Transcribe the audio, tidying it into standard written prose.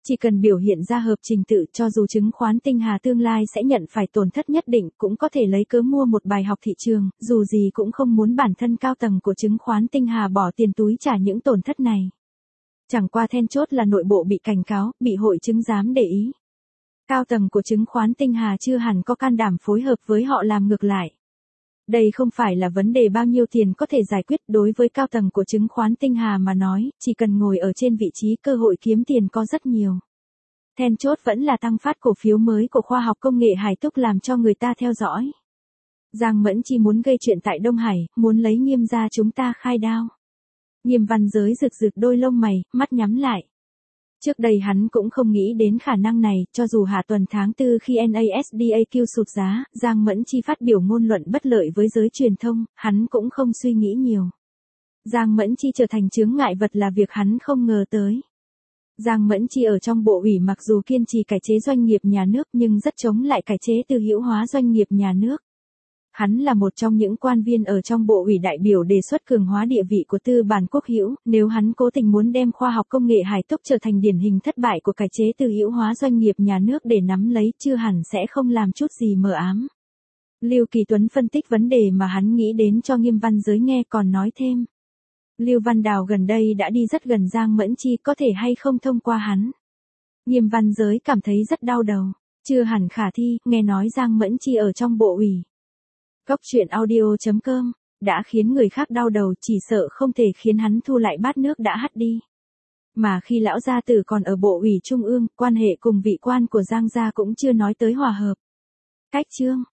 Chỉ cần biểu hiện ra hợp trình tự cho dù chứng khoán Tinh Hà tương lai sẽ nhận phải tổn thất nhất định cũng có thể lấy cớ mua một bài học thị trường, dù gì cũng không muốn bản thân cao tầng của chứng khoán Tinh Hà bỏ tiền túi trả những tổn thất này. Chẳng qua then chốt là nội bộ bị cảnh cáo, bị hội chứng giám để ý. Cao tầng của chứng khoán Tinh Hà chưa hẳn có can đảm phối hợp với họ làm ngược lại. Đây không phải là vấn đề bao nhiêu tiền có thể giải quyết đối với cao tầng của chứng khoán Tinh Hà mà nói, chỉ cần ngồi ở trên vị trí cơ hội kiếm tiền có rất nhiều. Then chốt vẫn là tăng phát cổ phiếu mới của khoa học công nghệ Hải Túc làm cho người ta theo dõi. Giang Mẫn Chi muốn gây chuyện tại Đông Hải, muốn lấy Nghiêm ra chúng ta khai đao. Nghiêm Văn Giới rực rực đôi lông mày, mắt nhắm lại. Trước đây hắn cũng không nghĩ đến khả năng này, cho dù hạ tuần tháng 4 khi NASDAQ sụt giá, Giang Mẫn Chi phát biểu ngôn luận bất lợi với giới truyền thông, hắn cũng không suy nghĩ nhiều. Giang Mẫn Chi trở thành chướng ngại vật là việc hắn không ngờ tới. Giang Mẫn Chi ở trong bộ ủy mặc dù kiên trì cải chế doanh nghiệp nhà nước nhưng rất chống lại cải chế tư hữu hóa doanh nghiệp nhà nước. Hắn là một trong những quan viên ở trong bộ ủy đại biểu đề xuất cường hóa địa vị của tư bản quốc hữu, nếu hắn cố tình muốn đem khoa học công nghệ Hải Túc trở thành điển hình thất bại của cải chế tư hữu hóa doanh nghiệp nhà nước để nắm lấy, chưa hẳn sẽ không làm chút gì mờ ám. Lưu Kỳ Tuấn phân tích vấn đề mà hắn nghĩ đến cho Nghiêm Văn Giới nghe còn nói thêm. Lưu Văn Đào gần đây đã đi rất gần Giang Mẫn Chi, có thể hay không thông qua hắn. Nghiêm Văn Giới cảm thấy rất đau đầu, chưa hẳn khả thi, nghe nói Giang Mẫn Chi ở trong bộ ủy. Cốc truyện audio.com, đã khiến người khác đau đầu, chỉ sợ không thể khiến hắn thu lại bát nước đã hắt đi. Mà khi lão gia tử còn ở bộ ủy trung ương, quan hệ cùng vị quan của Giang gia cũng chưa nói tới hòa hợp. Cách chương